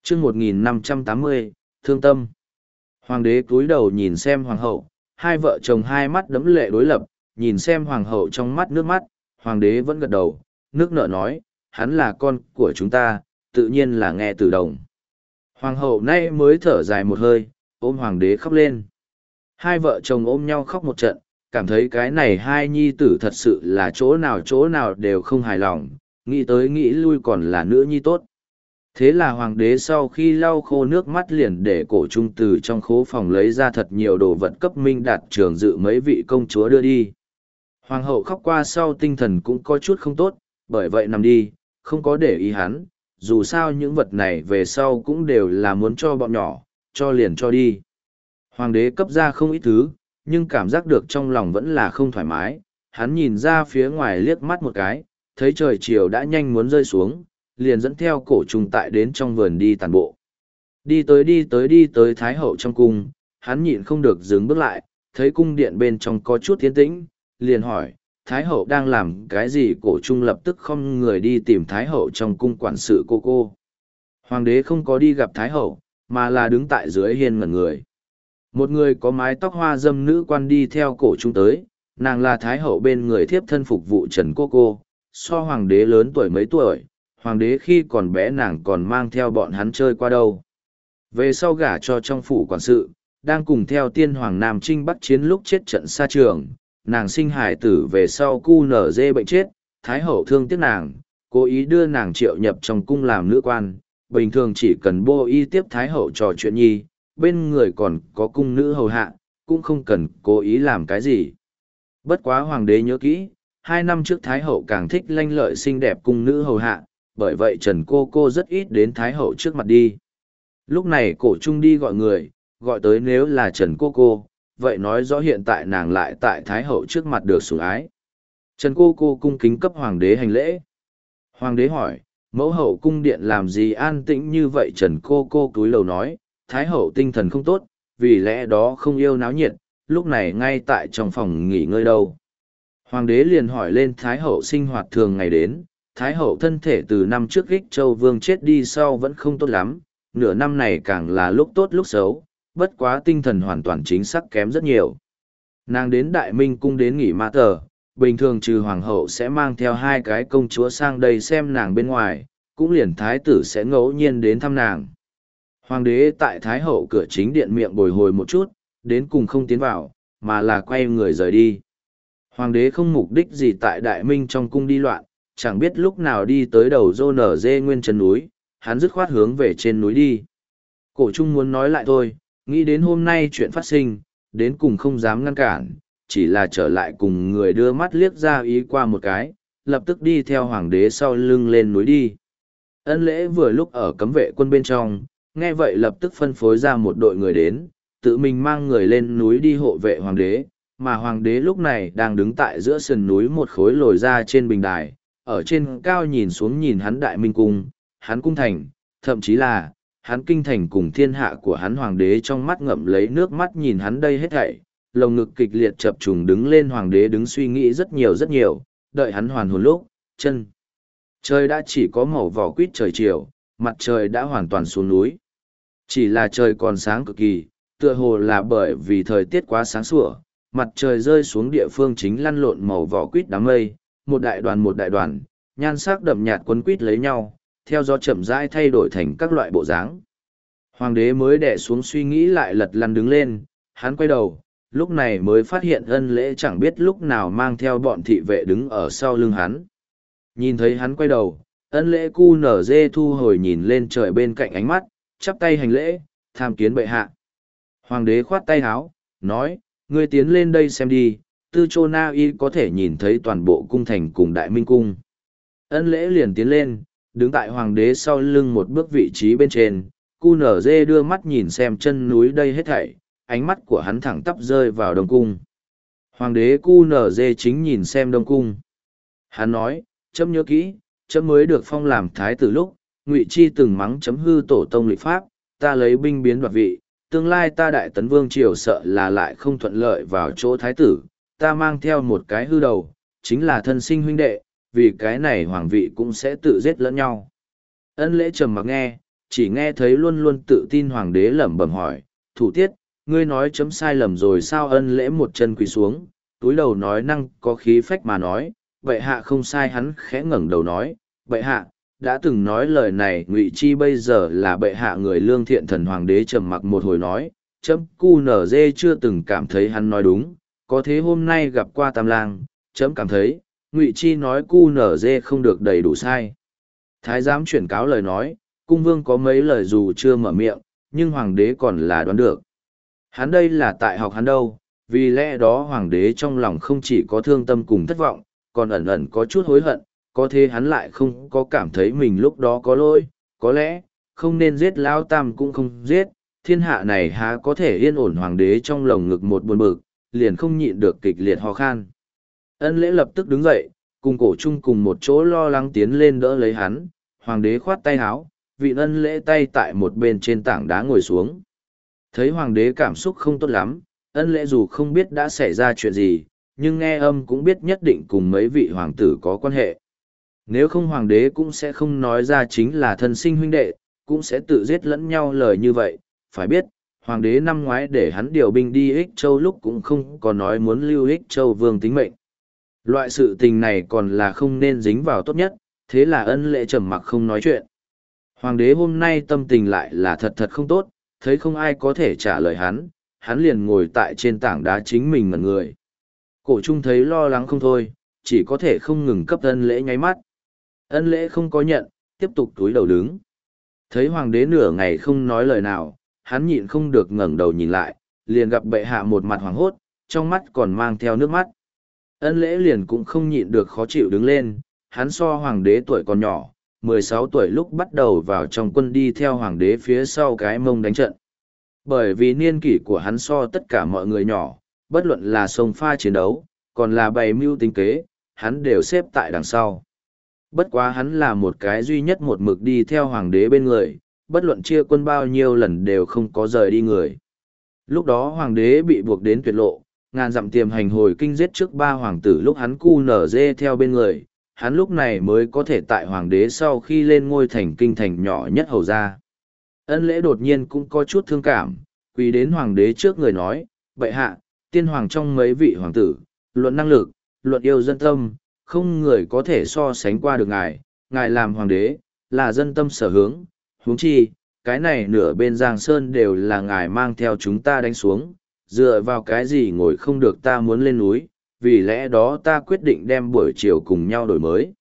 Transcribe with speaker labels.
Speaker 1: chương 1580, thương tâm. Hoàng đế cúi đầu nhìn xem hoàng hậu, hai vợ chồng hai mắt đẫm lệ đối lập, nhìn xem hoàng hậu trong mắt nước mắt, hoàng đế vẫn gật đầu, nước nở nói, hắn là con của chúng ta, tự nhiên là nghe từ đồng. Hoàng hậu nay mới thở dài một hơi, ôm hoàng đế khóc lên. Hai vợ chồng ôm nhau khóc một trận, cảm thấy cái này hai nhi tử thật sự là chỗ nào đều không hài lòng, nghĩ tới nghĩ lui còn là nữ nhi tốt. Thế là hoàng đế sau khi lau khô nước mắt liền để cổ trung từ trong khố phòng lấy ra thật nhiều đồ vật cấp Minh Đạt Trường Dự mấy vị công chúa đưa đi. Hoàng hậu khóc qua sau tinh thần cũng có chút không tốt, bởi vậy nằm đi, không có để ý hắn, dù sao những vật này về sau cũng đều là muốn cho bọn nhỏ, cho liền cho đi. Hoàng đế cấp ra không ít thứ, nhưng cảm giác được trong lòng vẫn là không thoải mái, hắn nhìn ra phía ngoài liếc mắt một cái, thấy trời chiều đã nhanh muốn rơi xuống, liền dẫn theo cổ trùng tại đến trong vườn đi tàn bộ. Đi tới Thái hậu trong cung, hắn nhịn không được dừng bước lại, thấy cung điện bên trong có chút tiến tĩnh, liền hỏi, Thái hậu đang làm cái gì? Cổ trung lập tức không người đi tìm Thái hậu trong cung quản sự cô. Hoàng đế không có đi gặp Thái hậu, mà là đứng tại dưới hiên ngẩn người. Một người có mái tóc hoa dâm nữ quan đi theo cổ trung tới, nàng là Thái hậu bên người thiếp thân phục vụ Trần cô, so hoàng đế lớn tuổi mấy tuổi, hoàng đế khi còn bé nàng còn mang theo bọn hắn chơi qua đâu. Về sau gả cho trong phủ quản sự, đang cùng theo tiên hoàng Nam Trinh Bắc chiến lúc chết trận xa trường, nàng sinh hải tử về sau cu nở dê bệnh chết, Thái hậu thương tiếc nàng, cố ý đưa nàng triệu nhập trong cung làm nữ quan, bình thường chỉ cần bô y tiếp Thái hậu trò chuyện nhi, bên người còn có cung nữ hầu hạ, cũng không cần cố ý làm cái gì. Bất quá hoàng đế nhớ kỹ, 2 năm trước Thái hậu càng thích lanh lợi xinh đẹp cung nữ hầu hạ, bởi vậy Trần cô rất ít đến Thái hậu trước mặt đi. Lúc này cổ trung đi gọi người, gọi tới nếu là Trần cô, vậy nói rõ hiện tại nàng lại tại Thái hậu trước mặt được sủng ái. Trần cô cung kính cấp hoàng đế hành lễ. Hoàng đế hỏi, mẫu hậu cung điện làm gì an tĩnh như vậy? Trần cô cúi lầu nói, Thái hậu tinh thần không tốt, vì lẽ đó không yêu náo nhiệt, lúc này ngay tại trong phòng nghỉ ngơi đâu. Hoàng đế liền hỏi lên Thái hậu sinh hoạt thường ngày đến, Thái hậu thân thể từ năm trước Ích Châu Vương chết đi sau vẫn không tốt lắm, nửa năm này càng là lúc tốt lúc xấu, bất quá tinh thần hoàn toàn chính xác kém rất nhiều. Nàng đến Đại Minh cung đến nghỉ ma tờ, bình thường trừ hoàng hậu sẽ mang theo 2 cái công chúa sang đây xem nàng bên ngoài, cũng liền thái tử sẽ ngẫu nhiên đến thăm nàng. Hoàng đế tại Thái hậu cửa chính điện miệng bồi hồi một chút, đến cùng không tiến vào, mà là quay người rời đi. Hoàng đế không mục đích gì tại Đại Minh trong cung đi loạn, chẳng biết lúc nào đi tới đầu rô nở dê nguyên chân núi, hắn dứt khoát hướng về trên núi đi. Cổ trung muốn nói lại thôi, nghĩ đến hôm nay chuyện phát sinh, đến cùng không dám ngăn cản, chỉ là trở lại cùng người đưa mắt liếc ra ý qua một cái, lập tức đi theo hoàng đế sau lưng lên núi đi. Ân Lễ vừa lúc ở cấm vệ quân bên trong, nghe vậy lập tức phân phối ra một đội người đến, tự mình mang người lên núi đi hộ vệ hoàng đế, mà hoàng đế lúc này đang đứng tại giữa sườn núi một khối lồi ra trên bình đài, ở trên cao nhìn xuống nhìn hắn Đại Minh cung, hắn cung thành, thậm chí là hắn kinh thành cùng thiên hạ của hắn hoàng đế trong mắt ngậm lấy nước mắt nhìn hắn đây hết thảy, lồng ngực kịch liệt chập trùng đứng lên. Hoàng đế đứng suy nghĩ rất nhiều, đợi hắn hoàn hồn lúc, chân trời đã chỉ có màu vỏ quýt trời chiều, mặt trời đã hoàn toàn xuống núi. Chỉ là trời còn sáng cực kỳ, tựa hồ là bởi vì thời tiết quá sáng sủa, mặt trời rơi xuống địa phương chính lăn lộn màu vỏ quýt đám mây, một đại đoàn, nhan sắc đậm nhạt quấn quýt lấy nhau, theo gió chậm rãi thay đổi thành các loại bộ dáng. Hoàng đế mới đè xuống suy nghĩ lại lật lăn đứng lên, hắn quay đầu, lúc này mới phát hiện Ân Lễ chẳng biết lúc nào mang theo bọn thị vệ đứng ở sau lưng hắn. Nhìn thấy hắn quay đầu, Ân Lễ cu nở dê thu hồi nhìn lên trời bên cạnh ánh mắt, chắp tay hành lễ, tham kiến bệ hạ. Hoàng đế khoát tay háo, nói, ngươi tiến lên đây xem đi, Tư Chô Na Y có thể nhìn thấy toàn bộ cung thành cùng Đại Minh cung. Ân Lễ liền tiến lên, đứng tại hoàng đế sau lưng một bước vị trí bên trên, cu nở dê đưa mắt nhìn xem chân núi đây hết thảy, ánh mắt của hắn thẳng tắp rơi vào Đông cung. Hoàng đế cu nở dê chính nhìn xem Đông cung. Hắn nói, chấm nhớ kỹ, chấm mới được phong làm thái tử lúc, Ngụy Chi từng mắng chấm hư tổ tông lịch pháp, ta lấy binh biến đoạt vị, tương lai ta đại tấn vương triều sợ là lại không thuận lợi vào chỗ thái tử, ta mang theo một cái hư đầu, chính là thân sinh huynh đệ, vì cái này hoàng vị cũng sẽ tự giết lẫn nhau. Ân Lễ trầm mặc nghe, chỉ nghe thấy luôn luôn tự tin hoàng đế lẩm bẩm hỏi, thủ tiết, ngươi nói chấm sai lầm rồi sao? Ân lễ một chân quỳ xuống, túi đầu nói năng có khí phách mà nói, bệ hạ không sai. Hắn khẽ ngẩng đầu nói, bệ hạ, đã từng nói lời này Ngụy Chi bây giờ là bệ hạ người lương thiện. Thần hoàng đế trầm mặc một hồi nói, chấm cu nở dê chưa từng cảm thấy hắn nói đúng, có thế hôm nay gặp qua Tam Lang, chấm cảm thấy, Ngụy Chi nói cu nở dê không được đầy đủ sai. Thái giám chuyển cáo lời nói, cung vương có mấy lời dù chưa mở miệng, nhưng hoàng đế còn là đoán được. Hắn đây là tại học hắn đâu, vì lẽ đó hoàng đế trong lòng không chỉ có thương tâm cùng thất vọng, còn ẩn ẩn có chút hối hận, có thế hắn lại không có cảm thấy mình lúc đó có lỗi, có lẽ, không nên giết Lão Tam cũng không giết, thiên hạ này há có thể yên ổn. Hoàng đế trong lồng ngực một buồn bực, liền không nhịn được kịch liệt ho khan. Ân lễ lập tức đứng dậy, cùng cổ trung cùng một chỗ lo lắng tiến lên đỡ lấy hắn, hoàng đế khoát tay áo, vị ân lễ tay tại một bên trên tảng đá ngồi xuống. Thấy hoàng đế cảm xúc không tốt lắm, ân lễ dù không biết đã xảy ra chuyện gì, nhưng nghe âm cũng biết nhất định cùng mấy vị hoàng tử có quan hệ. Nếu không hoàng đế cũng sẽ không nói ra chính là thân sinh huynh đệ, cũng sẽ tự giết lẫn nhau lời như vậy. Phải biết, hoàng đế năm ngoái để hắn điều binh đi Ích Châu lúc cũng không có nói muốn lưu Ích Châu vương tính mệnh. Loại sự tình này còn là không nên dính vào tốt nhất, thế là ân lễ trầm mặc không nói chuyện. Hoàng đế hôm nay tâm tình lại là thật thật không tốt, thấy không ai có thể trả lời hắn liền ngồi tại trên tảng đá chính mình ngẩn người. Cổ trung thấy lo lắng không thôi, chỉ có thể không ngừng cấp ân lễ nháy mắt. Ân lễ không có nhận, tiếp tục túi đầu đứng. Thấy hoàng đế nửa ngày không nói lời nào, hắn nhịn không được ngẩng đầu nhìn lại, liền gặp bệ hạ một mặt hoảng hốt, trong mắt còn mang theo nước mắt. Ân lễ liền cũng không nhịn được khó chịu đứng lên, hắn so hoàng đế tuổi còn nhỏ, 16 tuổi lúc bắt đầu vào trong quân đi theo hoàng đế phía sau cái mông đánh trận. Bởi vì niên kỷ của hắn so tất cả mọi người nhỏ, bất luận là xông pha chiến đấu, còn là bày mưu tính kế, hắn đều xếp tại đằng sau. Bất quá hắn là một cái duy nhất một mực đi theo hoàng đế bên người, bất luận chia quân bao nhiêu lần đều không có rời đi người. Lúc đó hoàng đế bị buộc đến tuyệt lộ, ngàn dặm tiềm hành hồi kinh giết trước 3 hoàng tử lúc hắn cu nở dê theo bên người, hắn lúc này mới có thể tại hoàng đế sau khi lên ngôi thành kinh thành nhỏ nhất hầu ra. Ân lễ đột nhiên cũng có chút thương cảm, quỳ đến hoàng đế trước người nói, bệ hạ, tiên hoàng trong mấy vị hoàng tử, luận năng lực, luận yêu dân tâm, không người có thể so sánh qua được ngài, ngài làm hoàng đế, là dân tâm sở hướng, huống chi, cái này nửa bên Giang Sơn đều là ngài mang theo chúng ta đánh xuống, dựa vào cái gì ngồi không được ta muốn lên núi, vì lẽ đó ta quyết định đem buổi chiều cùng nhau đổi mới.